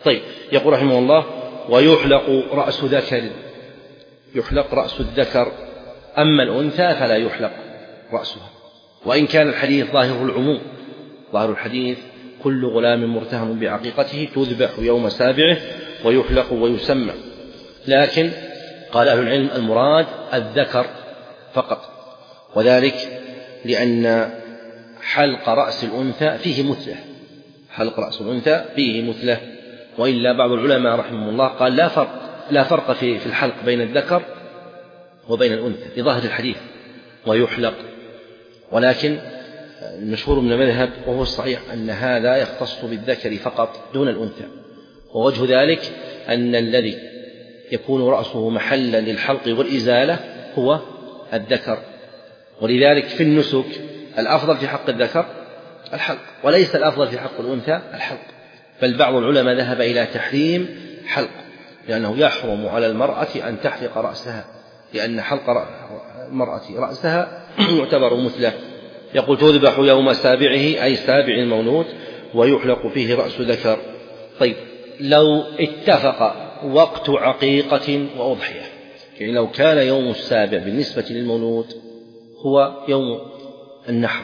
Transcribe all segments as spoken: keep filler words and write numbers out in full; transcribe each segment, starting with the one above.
طيب، يقول رحمه الله: ويحلق رأس ذكر، يحلق رأس الذكر، أما الأنثى فلا يحلق رأسها. وإن كان الحديث ظاهره العموم، ظاهر الحديث كل غلام مرتهن بعقيقته تذبح يوم سابعه ويحلق ويسمى، لكن قال أهل العلم المراد الذكر فقط، وذلك لأن حلق رأس الأنثى فيه مثله، حلق رأس الأنثى فيه مثله. وإلا بعض العلماء رحمه الله قال لا فرق لا فرق في في الحلق بين الذكر وبين الأنثى لظاهر الحديث ويحلق. ولكن المشهور من المذهب وهو الصحيح أن هذا يختص بالذكر فقط دون الأنثى، ووجه ذلك أن الذي يكون رأسه محلا للحلق والإزالة هو الذكر، ولذلك في النسك الأفضل في حق الذكر الحلق، وليس الأفضل في حق الأنثى الحلق. بل بعض العلماء ذهب إلى تحريم حلق، لأنه يحرم على المرأة أن تحلق رأسها، لأن حلق المرأة رأسها يعتبر مثله. يقول: تذبح يوم سابعه، أي سابع المولود، ويحلق فيه رأس ذكر. طيب، لو اتفق وقت عقيقة وأضحية، يعني لو كان يوم السابع بالنسبة للمولود هو يوم النحر،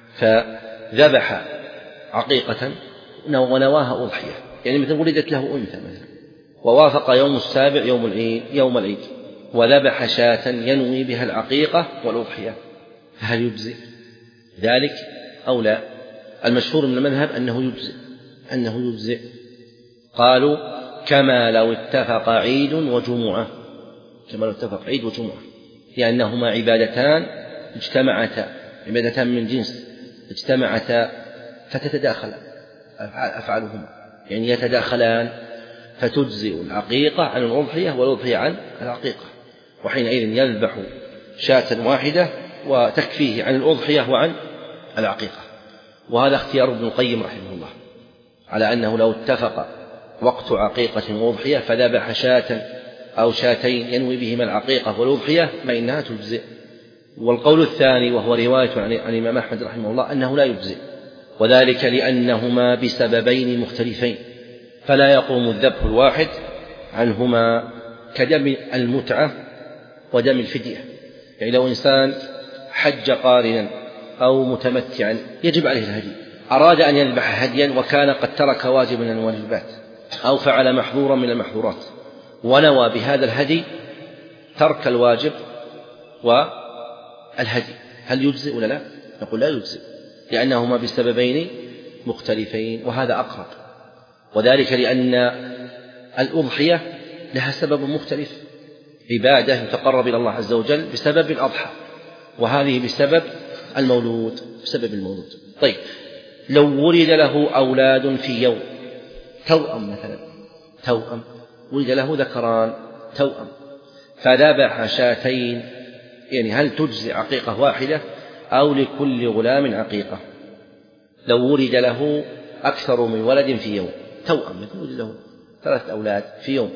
فذبح عقيقة ونواها أضحية، يعني مثل ولدت له أنثى مثلا، ووافق يوم السابع يوم العيد يوم العيد وذبح شاة ينوي بها العقيقة والأضحية، فهل يجزئ ذلك أو لا؟ المشهور من المذهب أنه يجزئ أنه يجزئ قالوا: كما لو اتفق عيد وجمعة، كما لو اتفق عيد وجمعة، لأنهما عبادتان اجتمعتا، عبادتان من جنس اجتمعتا فتتداخل أفعالهما، يعني يتداخلان، فتجزئ العقيقة عن الأضحية والأضحية عن العقيقة، وحينئذ يذبح شاة واحدة وتكفيه عن الأضحية وعن العقيقة. وهذا اختيار ابن القيم رحمه الله، على أنه لو اتفق وقت عقيقة وأضحية فذبح شاة أو شاتين ينوي بهما العقيقة والأضحية فإنها تجزئ. والقول الثاني وهو رواية عن الإمام أحمد رحمه الله أنه لا يجزئ، وذلك لأنهما بسببين مختلفين، فلا يقوم الذبح الواحد عنهما، كدم المتعة ودم الفدية. يعني لو إنسان حج قارنا أو متمتعا يجب عليه الهدي، أراد أن يذبح هديا وكان قد ترك واجبا من الواجبات أو فعل محظورا من المحظورات، ونوى بهذا الهدي ترك الواجب والهدي، هل يجزئ ولا لا؟ نقول لا يجزئ، لأنهما بسببين مختلفين، وهذا أقرب، وذلك لأن الأضحية لها سبب مختلف، عبادة يتقرب إلى الله عز وجل بسبب الأضحى، وهذه بسبب المولود بسبب المولود. طيب، لو ولد له أولاد في يوم، توأم مثلا، توأم ولد له ذكران توأم، فذبح شاتين، يعني هل تجزي عقيقة واحدة أو لكل غلام عقيقة؟ لو ولد له أكثر من ولد في يوم، توأم مثل ولد له ثلاث أولاد في يوم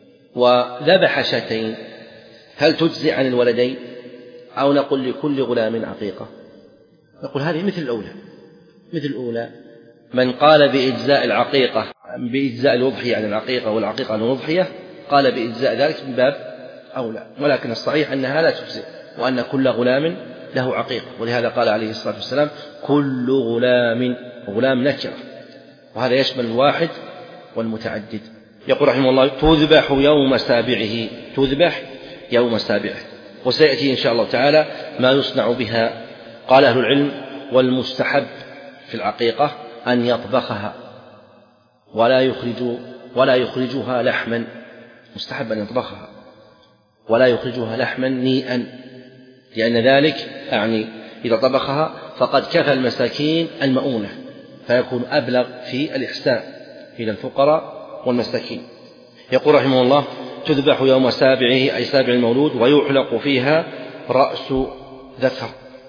وذبح شاتين، هل تجزي عن الولدين أو نقول لكل غلام عقيقة؟ نقول هذه مثل الأولى، مثل الأولى. من قال بإجزاء العقيقة بإجزاء الأضحية عن العقيقة والعقيقة عن الأضحية قال بإجزاء ذلك من باب أولى، ولكن الصحيح أنها لا تجزئ، وأن كل غلام له عقيقة، ولهذا قال عليه الصلاة والسلام: كل غلام، غلام نكرة، وهذا يشمل الواحد والمتعدد. يقول رحمه الله: تذبح يوم سابعه، تذبح يوم سابعه، وسيأتي إن شاء الله تعالى ما يصنع بها. قال أهل العلم: والمستحب في العقيقة أن يطبخها ولا يخرج ولا يخرجها لحما، مستحب أن يطبخها ولا يخرجها لحما نيئا، لأن ذلك يعني إذا طبخها فقد كفى المساكين المؤونة، فيكون أبلغ في الإحسان إلى الفقراء والمساكين. يقول رحمه الله: تذبح يوم سابعه، أي سابع المولود، ويحلق فيها رأس ذكر،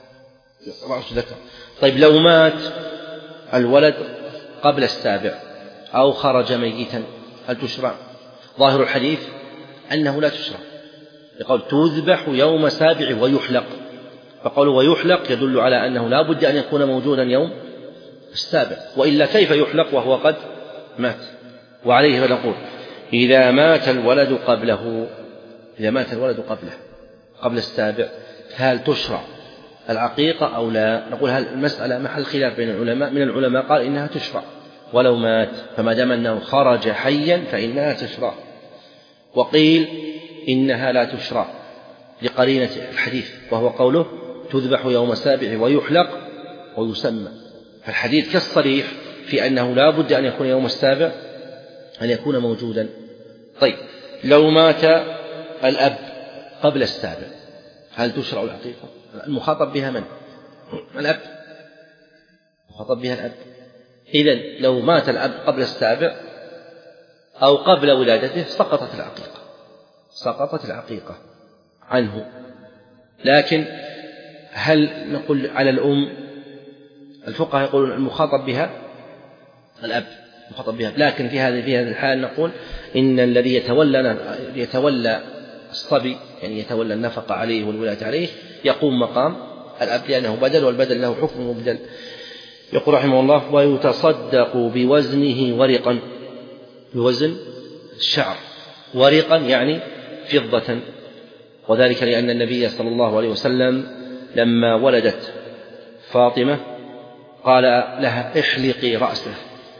رأس ذكر. طيب، لو مات الولد قبل السابع أو خرج ميتا هل تشرع؟ ظاهر الحديث أنه لا تشرع، يقول: تذبح يوم سابع ويحلق، فقالوا ويحلق يدل على أنه لا بد أن يكون موجودا يوم السابع، وإلا كيف يحلق وهو قد مات؟ وعليه فنقول إذا مات الولد قبله إذا مات الولد قبله قبل السابع هل تشرع العقيقة أو لا؟ نقول هل المسألة محل خلاف بين العلماء. من العلماء قال إنها تشرع ولو مات، فما دام أنه خرج حيا فإنها تشرع، وقيل إنها لا تشرع لقرينة الحديث وهو قوله تذبح يوم السابع ويحلق ويسمى، فالحديث كالصريح في أنه لا بد أن يكون يوم السابع أن يكون موجودا. طيب لو مات الأب قبل السابع هل تشرع العقيقة؟ المخاطب بها من؟ الأب، المخاطب بها الأب. إذن لو مات الأب قبل السابع أو قبل ولادته سقطت العقيقة سقطت العقيقة عنه. لكن هل نقول على الأم؟ الفقهاء يقولون المخاطب بها الأب مخاطب بها، لكن في هذه في هذه الحال نقول إن الذي يتولى يتولى الصبي يعني يتولى النفقة عليه والولاية عليه يقوم مقام الأب لأنه بدل والبدل له حكم مبدل. يقول رحمه الله ويتصدق بوزنه ورقا، بوزن الشعر، ورقا يعني فضة، وذلك لأن النبي صلى الله عليه وسلم لما ولدت فاطمة قال لها احلقي رأسه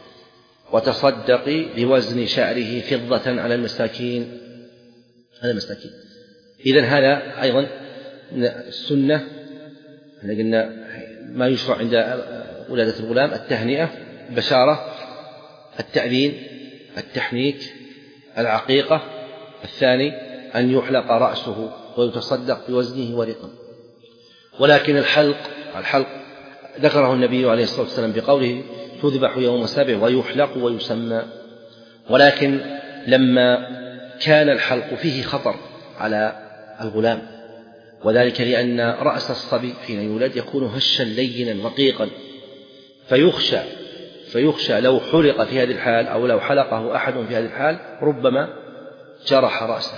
وتصدقي بوزن شعره فضة على المساكين على المساكين. إذن هذا أيضا السنة، قلنا ما يشرع عند ولادة الغلام التهنئة، البشارة، التأذين، التحنيك، العقيقة. الثاني أن يحلق رأسه ويتصدق بوزنه ورقا. ولكن الحلق الحلق ذكره النبي عليه الصلاة والسلام بقوله تذبح يوم السابع ويحلق ويسمى، ولكن لما كان الحلق فيه خطر على الغلام، وذلك لأن رأس الصبي حين يولد يكون هشا لينا رقيقا، فيخشى فيخشى لو حلق في هذه الحال أو لو حلقه أحد في هذه الحال ربما جرح رأسه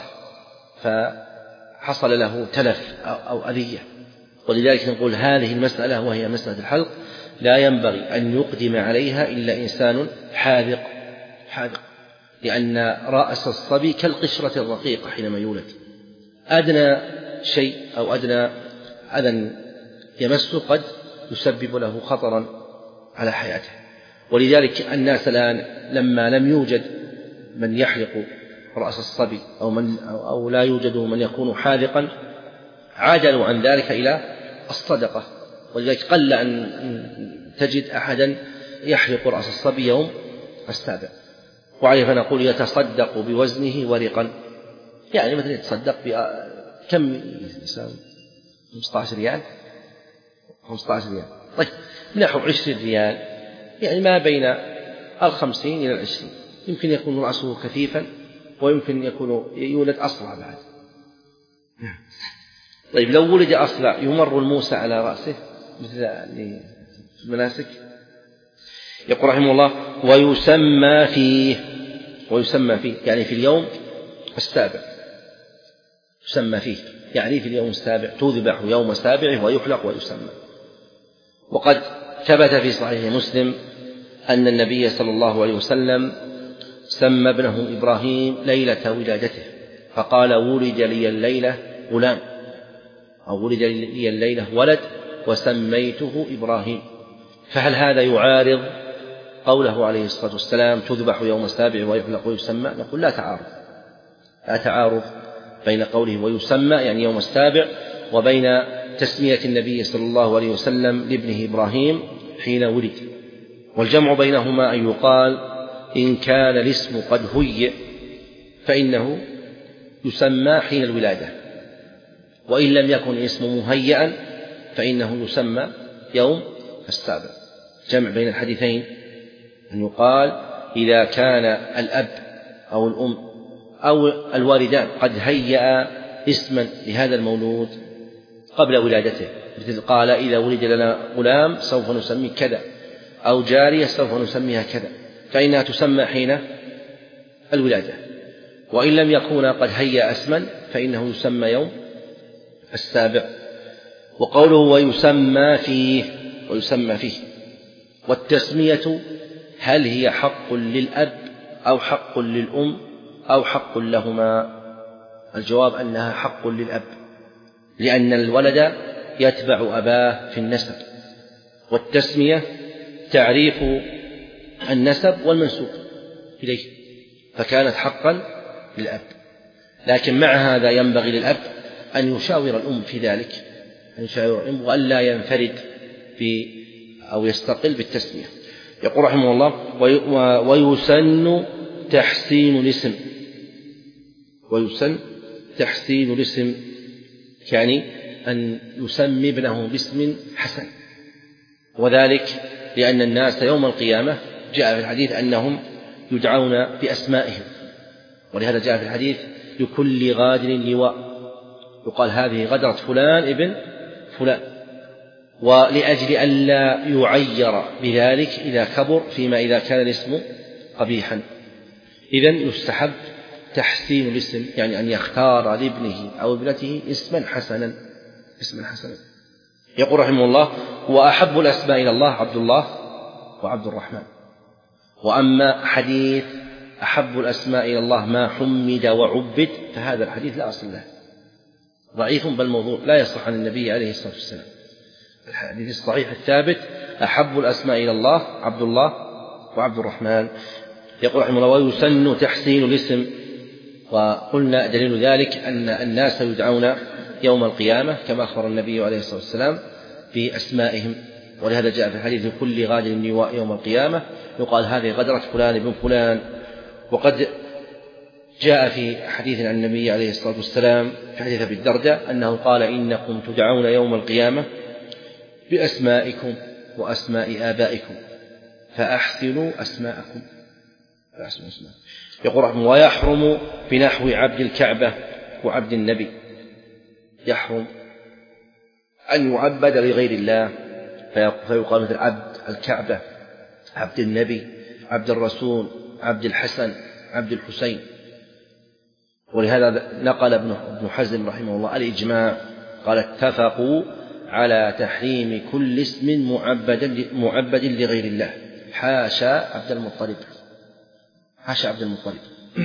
فحصل له تلف أو أذية. ولذلك نقول هذه المسألة وهي مسألة الحلق لا ينبغي أن يقدم عليها إلا إنسان حاذق حاذق لأن رأس الصبي كالقشرة الرقيقة حينما يولد، أدنى شيء أو أدنى أذى يمسه قد يسبب له خطرا على حياته. ولذلك الناس الآن لما لم يوجد من يحلق رأس الصبي أو, من أو لا يوجد من يكون حاذقا عادلوا عن ذلك إلى الصدقة. ولذلك قل أن تجد أحدا يحلق رأس الصبي يوم السابع. وعليه فنقول يتصدق بوزنه ورقا، يعني مثلا يتصدق بكم يساوي خمسة عشر ريال خمسة عشر ريال طيب نحو عشرين ريال، يعني ما بين الخمسين إلى العشرين. يمكن يكون رأسه كثيفا ويمكن يكون يولد أصلع بعد. طيب لو ولد أصلع يمر الموسى على رأسه مثل المناسك. يقول رحمه الله ويسمى فيه ويسمى فيه يعني في اليوم السابع، يسمى فيه يعني في اليوم السابع، تذبح يوم السابع ويحلق ويسمى. وقد ثبت في صحيح مسلم أن النبي صلى الله عليه وسلم سمى ابنه إبراهيم ليلة ولادته فقال ولد لي الليلة غلام أو ولد لي الليلة ولد وسميته إبراهيم. فهل هذا يعارض قوله عليه الصلاة والسلام تذبح يوم السابع ويحلق ويسمى؟ نقول لا تعارض لا تعارض بين قوله ويسمى يعني يوم السابع وبين تسمية النبي صلى الله عليه وسلم لابنه إبراهيم حين ولد. والجمع بينهما أن يقال إن كان الاسم قد هيئ فإنه يسمى حين الولادة، وإن لم يكن الاسم مهيئا فإنه يسمى يوم السابع. جمع بين الحديثين أن يقال إذا كان الأب أو الأم أو الوالدان قد هيأ اسما لهذا المولود قبل ولادته، مثل قال إذا ولد لنا غلام سوف نسميه كذا أو جارية سوف نسميها كذا، فإنها تسمى حين الولادة. وإن لم يكون قد هيأ اسما فإنه يسمى يوم السابع. وقوله ويسمى فيه ويسمى فيه والتسمية هل هي حق للأب أو حق للأم أو حق لهما؟ الجواب أنها حق للأب، لأن الولد يتبع أباه في النسب، والتسمية تعريف النسب والمنسوب إليه، فكانت حقا للأب. لكن مع هذا ينبغي للأب أن يشاور الأم في ذلك، أن يشاور الأم وألا ينفرد في أو يستقل بالتسمية. يقول رحمه الله: ويسن تحسين الاسم. ويسن تحسين الاسم يعني أن يسمي ابنه باسم حسن، وذلك لأن الناس يوم القيامة جاء في الحديث أنهم يدعون بأسمائهم، ولهذا جاء في الحديث: لكل غادر لواء، يقال هذه غدرة فلان ابن فلان، ولأجل ألا يعير بذلك إذا كبر، فيما إذا كان الاسم قبيحا. إذن يستحب تحسين الاسم، يعني أن يختار لابنه أو ابنته اسما حسنا اسما حسنا. يقول رحمه الله: وأحب الأسماء إلى الله عبد الله وعبد الرحمن. وأما حديث أحب الأسماء إلى الله ما حمد وعبد، فهذا الحديث لا أصل له، ضعيف بل موضوع، لا يصح عن النبي عليه الصلاة والسلام. الحديث الصحيح الثابت: أحب الأسماء إلى الله عبد الله وعبد الرحمن. يقول رحمه الله: ويسن تحسين الاسم. وقلنا دليل ذلك أن الناس يدعون يوم القيامة كما أخبر النبي عليه الصلاة والسلام بأسمائهم، ولهذا جاء في الحديث: كل غادر لواء يوم القيامة، يقال هذه غدرة فلان ابن فلان. وقد جاء في حديث عن النبي عليه الصلاة والسلام في حديث أبي الدرداء أنه قال: إنكم تدعون يوم القيامة بأسمائكم وأسماء آبائكم فأحسنوا أسماءكم. فأحسنوا أسماءكم. يقول رحمه: ويحرم بنحو عبد الكعبة وعبد النبي. يحرم أن يعبد لغير الله، فيقال مثل عبد الكعبة، عبد النبي، عبد الرسول، عبد الحسن، عبد الحسين. ولهذا نقل ابن حزم رحمه الله الإجماع، قال: اتفقوا على تحريم كل اسم معبد معبد لغير الله، حاشا عبد المطلب، حاشا عبد المطلب.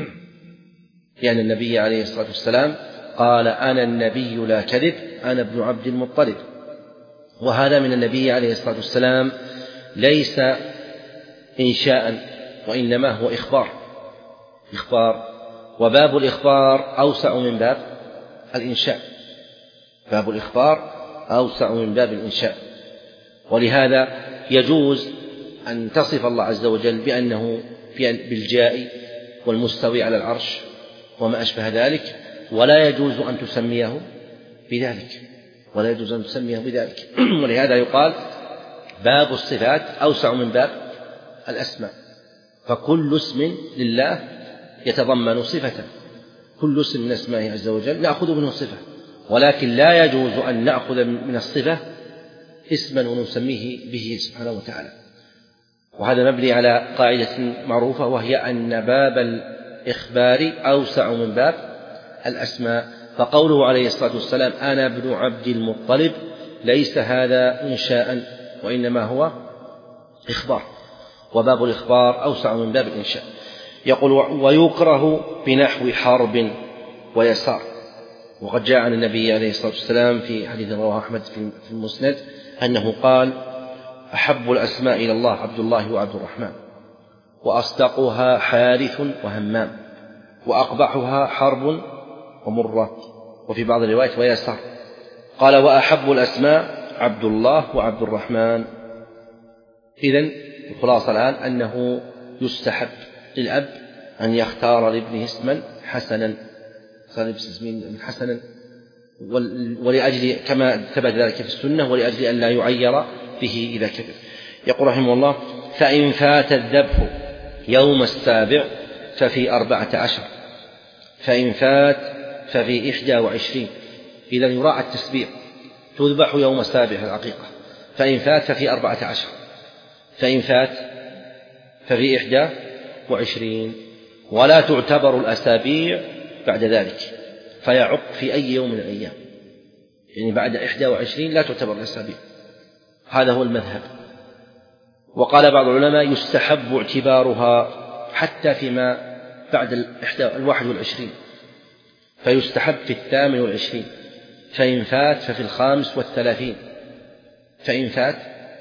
يعني النبي عليه الصلاة والسلام قال: أنا النبي لا كذب، أنا ابن عبد المطلب. وهذا من النبي عليه الصلاة والسلام ليس إنشاء، وإنما هو إخبار إخبار وباب الإخبار أوسع من باب الإنشاء، باب الإخبار أوسع من باب الإنشاء. ولهذا يجوز أن تصف الله عز وجل بأنه بالجاء والمستوي على العرش وما أشبه ذلك، ولا يجوز أن تسميه بذلك ولا يجوز أن تسميه بذلك ولهذا يقال باب الصفات أوسع من باب الأسماء، فكل اسم لله يتضمن صفة، كل اسم من أسمائه عز وجل نأخذ منه صفة، ولكن لا يجوز أن نأخذ من الصفة اسما ونسميه به سبحانه وتعالى. وهذا مبني على قاعدة معروفة، وهي أن باب الإخبار أوسع من باب الأسماء. فقوله عليه الصلاة والسلام: أنا ابن عبد المطلب، ليس هذا إنشاء، وإنما هو إخبار، وباب الإخبار أوسع من باب الإنشاء. يقول: ويكره بنحو حرب ويسار. وقد جاء عن النبي عليه الصلاة والسلام في حديث رواه أحمد في المسند أنه قال: أحب الأسماء إلى الله عبد الله وعبد الرحمن، وأصدقها حارث وهمام، وأقبحها حرب ومرة. وفي بعض الروايات ويسار. قال: وأحب الأسماء عبد الله وعبد الرحمن. إذن الخلاصة الآن أنه يستحب للأب أن يختار لابنه اسما حسنا حسنا ولأجل كما ثبت ذلك في السنة، ولأجل أن لا يعير به إذا كبر. يقول رحمه الله: فإن فات الذبح يوم السابع ففي أربعة عشر، فإن فات ففي إحدى وعشرين. إذا يراعى التسبيع، تذبح يوم السابع العقيقة، فإن فات ففي أربعة عشر، فإن فات ففي إحدى وعشرين. ولا تعتبر الأسابيع بعد ذلك، فيعق في أي يوم من الأيام، يعني بعد إحدى وعشرين لا تعتبر الأسابيع. هذا هو المذهب. وقال بعض العلماء: يستحب اعتبارها حتى فيما بعد الواحد والعشرين، فيستحب في الثامن والعشرين، فإن فات ففي الخامس والثلاثين، فإن فات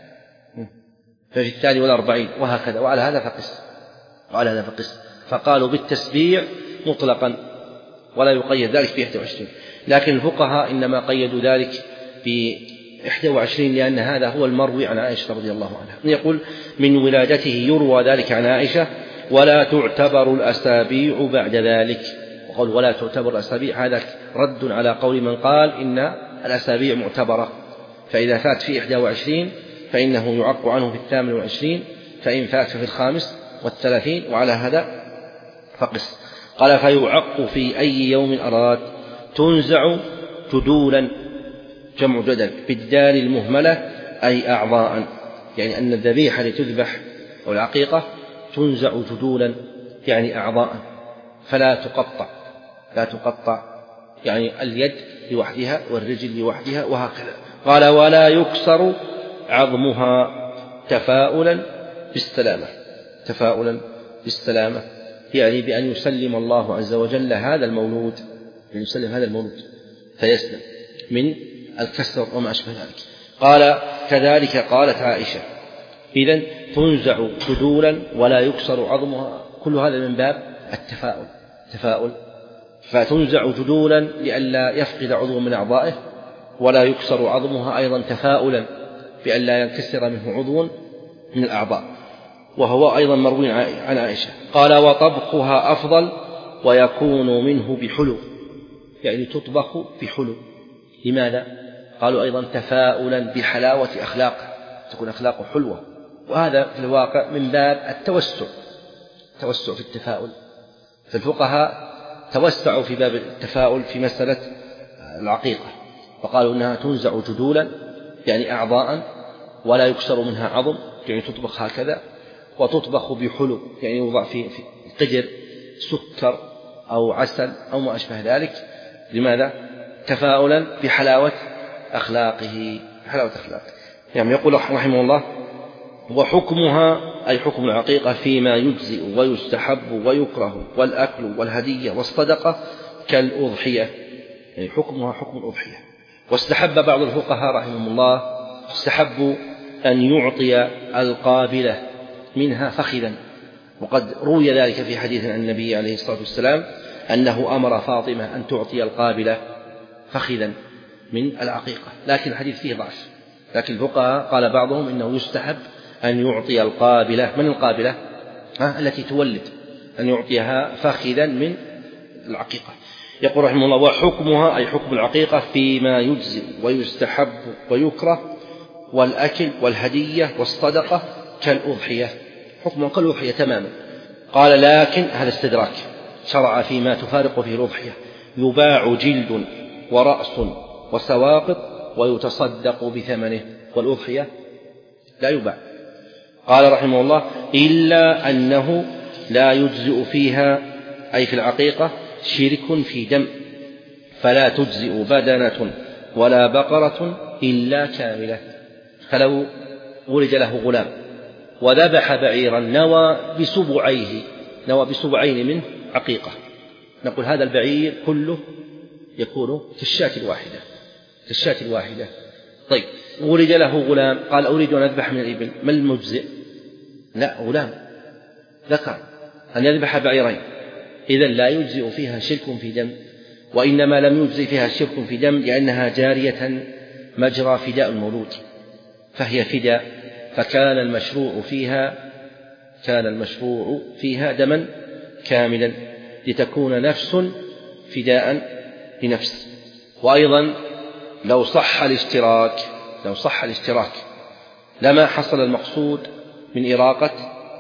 ففي الثاني والأربعين، وهكذا. وعلى هذا فقس وعلى هذا فقس فقالوا بالتسبيع مطلقا ولا يقيد ذلك في إحدى وعشرين، لكن الفقهاء إنما قيدوا ذلك في إحدى وعشرين لأن هذا هو المروي عن عائشة رضي الله عنها. يقول من ولادته يروى ذلك عن عائشة ولا تعتبر الأسابيع بعد ذلك. وقال ولا تعتبر الأسابيع هذا رد على قول من قال إن الأسابيع معتبرة، فإذا فات في إحدى وعشرين فإنه يعق عنه في الثامن والعشرين، فإن فات في الخامس والثلاثين، وعلى هذا فقس. قال فيعق في أي يوم أراد. تنزع جدولا جمع جدل بالدال المهملة أي أعضاء، يعني أن الذبيحة لتذبح أو العقيقة تنزع جدولا يعني أعضاء، فلا تقطع لا تقطع يعني اليد لوحدها والرجل لوحدها وهكذا. قال ولا يكسر عظمها تفاؤلا بالسلامة تفاؤلا بالسلامة يعني بأن يسلم الله عز وجل هذا المولود أن يسلم هذا المولود فيسلم من الكسر وما أشبه ذلك. قال كذلك قالت عائشة إذن تنزع جدولا ولا يكسر عظمها، كل هذا من باب التفاؤل تفاؤل فتنزع جدولا لئلا يفقد عضو من أعضائه، ولا يكسر عظمها أيضا تفاؤلا بألا ينكسر منه عضو من الأعضاء، وهو أيضا مروي عن عائشة. قال وطبخها أفضل ويكون منه بحلو، يعني تطبخ بحلو. لماذا؟ قالوا أيضا تفاؤلا بحلاوة أخلاقه، تكون أخلاقه حلوة، وهذا في الواقع من باب التوسع التوسع في التفاؤل. فالفقهاء توسعوا في باب التفاؤل في مسألة العقيقة، فقالوا إنها تنزع جدولا يعني أعضاء ولا يكسر منها عظم، يعني تطبخ هكذا، وتطبخ بحلو يعني يوضع في قدر سكر أو عسل أو ما أشبه ذلك. لماذا؟ تفاؤلا بحلاوة أخلاقه حلاوة أخلاقه. يعني يقول رحمه الله وحكمها أي حكم العقيقة فيما يجزئ ويستحب ويكره والأكل والهدية والصدقة كالأضحية، يعني حكمها حكم الأضحية. واستحب بعض الفقهاء رحمهم الله استحب أن يعطي القابلة منها فخذا، وقد روي ذلك في حديث عن النبي عليه الصلاة والسلام أنه أمر فاطمة أن تعطي القابلة فخذا من العقيقة، لكن الحديث فيه ضعف. لكن الفقهاء قال بعضهم إنه يستحب أن يعطي القابلة من القابلة التي تولد أن يعطيها فخذا من العقيقة. يقول رحمه الله وحكمها أي حكم العقيقة فيما يجزئ ويستحب ويكره والأكل والهدية والصدقة كالأضحية، حكم كالأضحية تماما. قال لكن هذا استدراك شرع فيما تفارق فيه الأضحية يباع جلد ورأس وسواقط ويتصدق بثمنه، والأضحية لا يباع. قال رحمه الله إلا أنه لا يجزئ فيها أي في العقيقة شرك في دم، فلا تجزئ بدنة ولا بقرة إلا كاملة. فلو ولد له غلام وذبح بعيرا نوى بسبعيه نوى بسبعين منه عقيقة، نقول هذا البعير كله يكون في الشاة الواحدة في الشاة الواحدة. طيب ولد له غلام قال أريد أن أذبح من الإبل، ما المجزئ؟ لا، غلام ذكر أن يذبح بعيرين، إذن لا يجزئ فيها شرك في دم، وإنما لم يجزئ فيها شرك في دم لأنها جارية مجرى فداء المولود، فهي فداء، فكان المشروع فيها كان المشروع فيها دما كاملا لتكون نفس فداء لنفس. وأيضا لو صح الاشتراك لو صح الاشتراك لما حصل المقصود من إراقة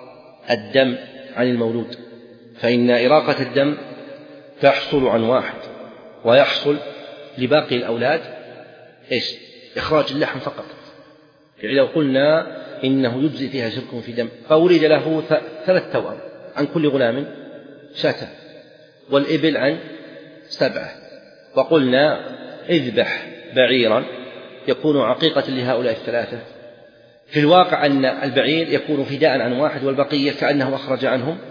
الدم عن المولود، فإن إراقة الدم تحصل عن واحد ويحصل لباقي الأولاد إيش؟ إخراج اللحم فقط. يعني لو قلنا إنه يجزي فيها شرك في دم فولد له ثلاث توأم عن كل غلام شاة، والإبل عن سبعة، وقلنا اذبح بعيرا يكون عقيقة لهؤلاء الثلاثة، في الواقع أن البعير يكون فداء عن واحد والبقية كأنه أخرج عنهم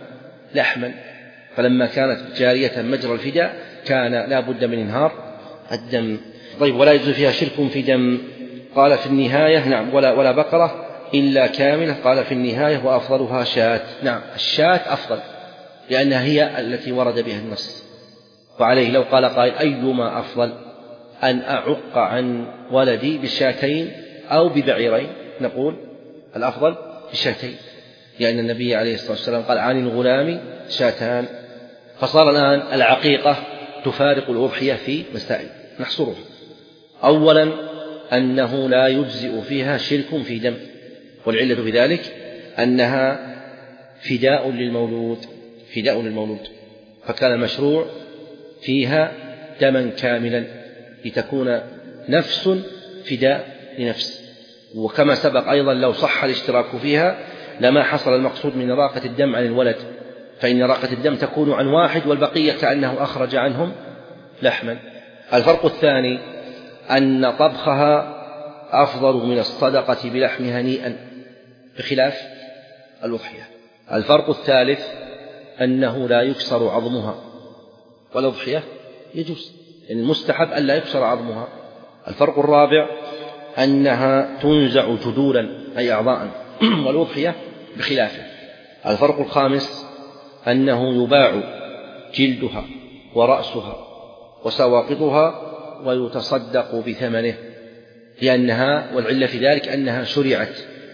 لحما، فلما كانت جارية مجرى الفداء كان لا بد من إنهار الدم. طيب ولا يجوز فيها شرك في دم، قال في النهاية نعم ولا, ولا بقرة إلا كاملة، قال في النهاية وأفضلها شاة. نعم الشاة أفضل لأنها هي التي ورد بها النص. وعليه لو قال قائل أيما أفضل أن أعق عن ولدي بالشاتين أو ببعيرين، نقول الأفضل بالشاتين، لأن النبي عليه الصلاة والسلام قال عن الغلام شاتان. فصار الآن العقيقة تفارق الأضحية في مسائل نحصرها. أولا أنه لا يجزئ فيها شرك في دم، والعلة في ذلك أنها فداء للمولود فداء للمولود فكان المشروع فيها دما كاملا لتكون نفس فداء لنفس. وكما سبق أيضا لو صح الاشتراك فيها لما حصل المقصود من إراقة الدم عن الولد، فإن إراقة الدم تكون عن واحد والبقية كأنه أخرج عنهم لحما. الفرق الثاني أن طبخها أفضل من الصدقة بلحمها نيئا بخلاف الأضحية. الفرق الثالث أنه لا يكسر عظمها، والأضحية يجوز، يعني المستحب أن لا يكسر عظمها. الفرق الرابع أنها تنزع جذولا أي أعضاء والأضحية بخلافه. الفرق الخامس أنه يباع جلدها ورأسها وسواقطها ويتصدق بثمنه، لأنها والعلة في ذلك أنها شرعت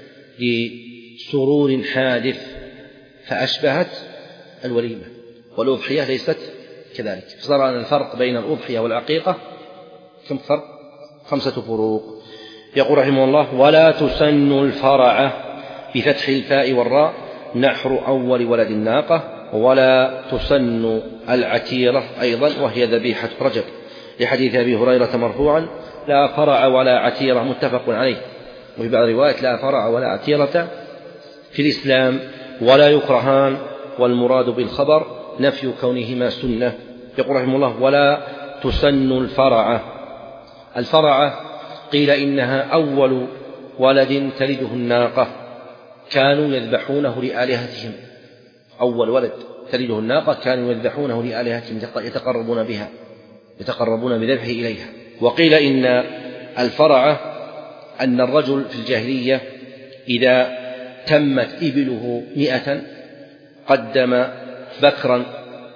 لسرور حادث فأشبهت الوليمة، والأضحية ليست كذلك. فصار أن الفرق بين الأضحية والعقيقة كم فرق؟ خمسة فروق. يقول رحمه الله ولا تسن الفرعة بفتح الفاء والراء نحر أول ولد الناقة، ولا تسن العتيرة أيضا وهي ذبيحة رجب، لحديث أبي هريرة مرفوعا لا فرع ولا عتيرة متفق عليه. وفي بعض الروايات لا فرع ولا عتيرة في الإسلام ولا يكرهان، والمراد بالخبر نفي كونهما سنة. يقول رحمه الله ولا تسن الفرعة. الفرعة قيل إنها أول ولد تلده الناقة كانوا يذبحونه لآلهتهم، أول ولد تلده الناقة كانوا يذبحونه لآلهتهم يتقربون بها يتقربون بذبحه إليها. وقيل إن الفرعة أن الرجل في الجاهلية إذا تمت إبله مئة قدم بكرا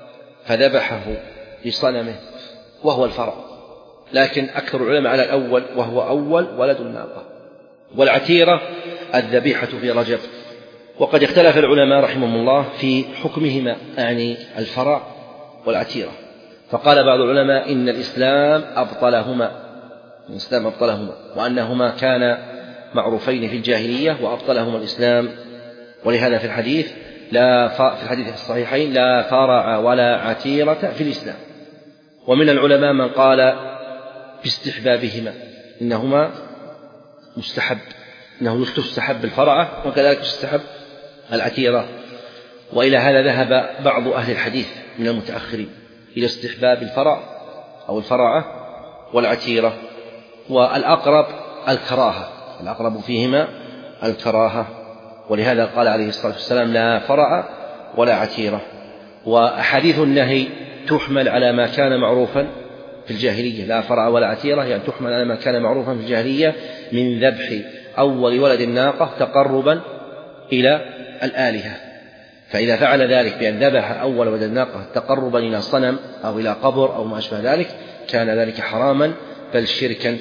فذبحه لصنمه وهو الفرع، لكن أكثر العلماء على الأول وهو أول ولد الناقة. والعتيرة الذبيحة في رجب. وقد اختلف العلماء رحمهم الله في حكمهما، يعني الفرع والعتيرة، فقال بعض العلماء إن الإسلام أبطلهما الإسلام أبطلهما وأنهما كان معروفين في الجاهلية وأبطلهما الإسلام. ولهذا في الحديث لا في الحديث الصحيحين لا فرع ولا عتيرة في الإسلام. ومن العلماء من قال باستحبابهما، إنهما مستحب إنه يستحب الفرعة وكذلك يستحب العتيرة. وإلى هذا ذهب بعض أهل الحديث من المتأخرين إلى استحباب الفرع أو الفرعة والعتيرة، والأقرب الكراهة الأقرب فيهما الكراهة. ولهذا قال عليه الصلاة والسلام لا فرع ولا عتيرة. وأحاديث النهي تحمل على ما كان معروفا في الجاهلية، لا فرع ولا عتيرة يعني تحمل على ما كان معروفا في الجاهلية من ذبح أول ولد الناقة تقربا إلى الآلهة. فإذا فعل ذلك بأن ذبح أول ولد الناقة تقربا إلى صنم أو إلى قبر أو ما أشبه ذلك كان ذلك حراما بل شركا.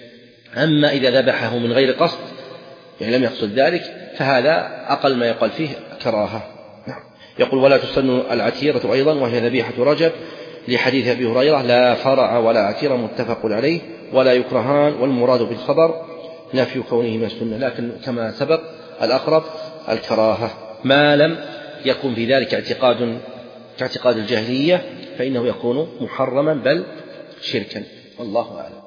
أما إذا ذبحه من غير قصد يعني لم يقصد ذلك فهذا أقل ما يقال فيه كراهة. يقول ولا تسن العتيرة أيضا وهي ذبيحة رجب، لحديث أبي هريرة لا فرع ولا عتيرة متفق عليه ولا يكرهان، والمراد بالخبر نفي كونهما سنة، لكن كما سبق الأقرب الكراهة ما لم يكن في ذلك اعتقاد كاعتقاد الجاهلية فإنه يكون محرما بل شركا، والله أعلم.